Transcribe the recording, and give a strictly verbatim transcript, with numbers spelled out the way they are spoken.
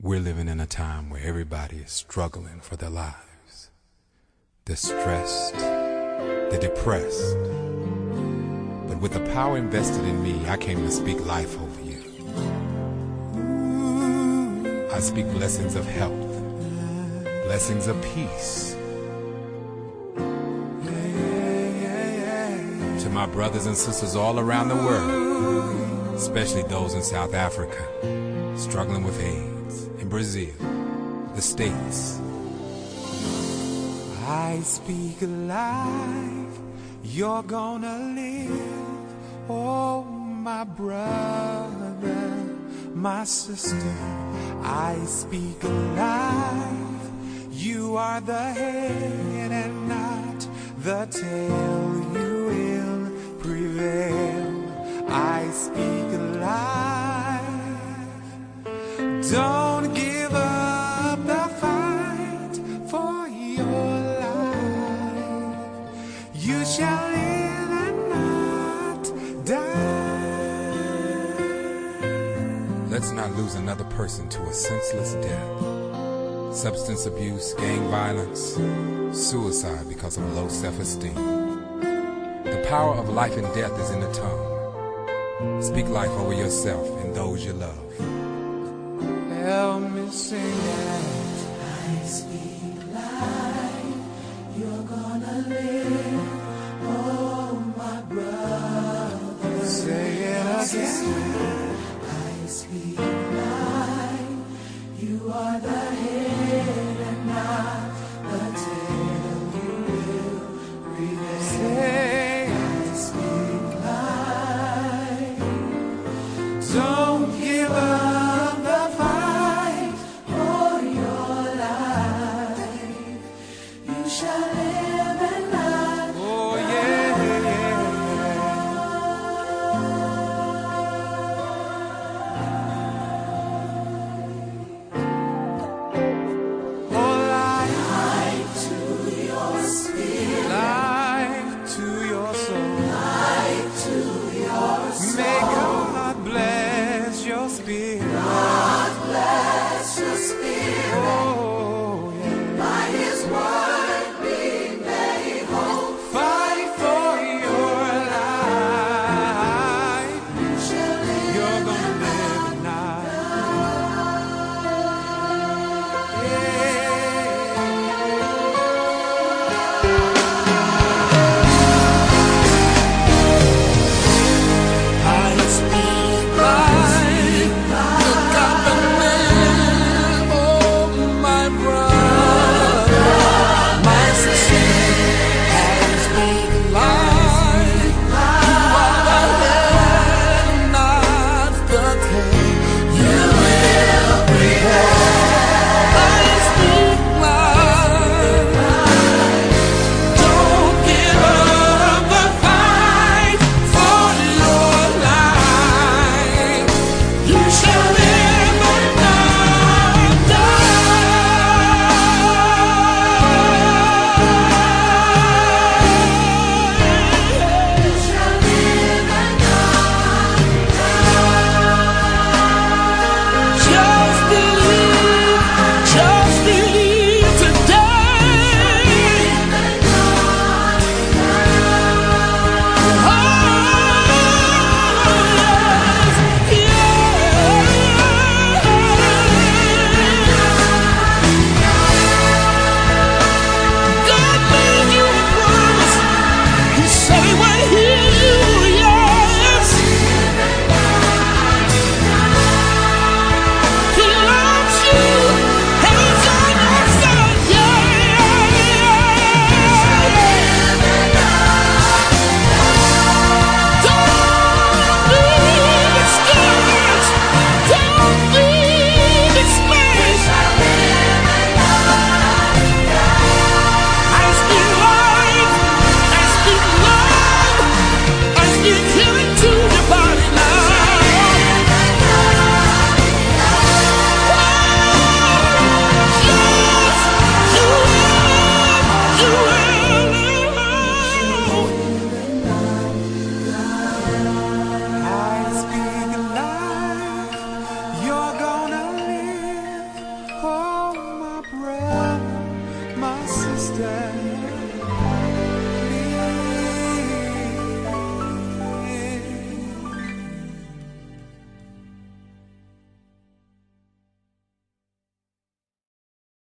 We're living in a time where everybody is struggling for their lives. They're stressed, they're depressed. But with the power invested in me, I came to speak life over you. I speak blessings of health, blessings of peace. To my brothers and sisters all around the world, especially those in South Africa, struggling with AIDS, in Brazil, the States. I speak life, you're gonna live. Oh, my brother, my sister, I speak life. You are the head and not the tail. You will prevail. I speak life. Don't give up the fight for your life. You shall live and not die. Let's not lose another person to a senseless death. Substance abuse, gang violence, suicide because of low self-esteem. The power of life and death is in the tongue. Speak life over yourself and those you love. Help me sing it. I speak life, you're gonna live. Oh, my brother. Say it again. I speak life, you are the head and not the tail. You will prevail. Say, I speak life. don't give up. stand.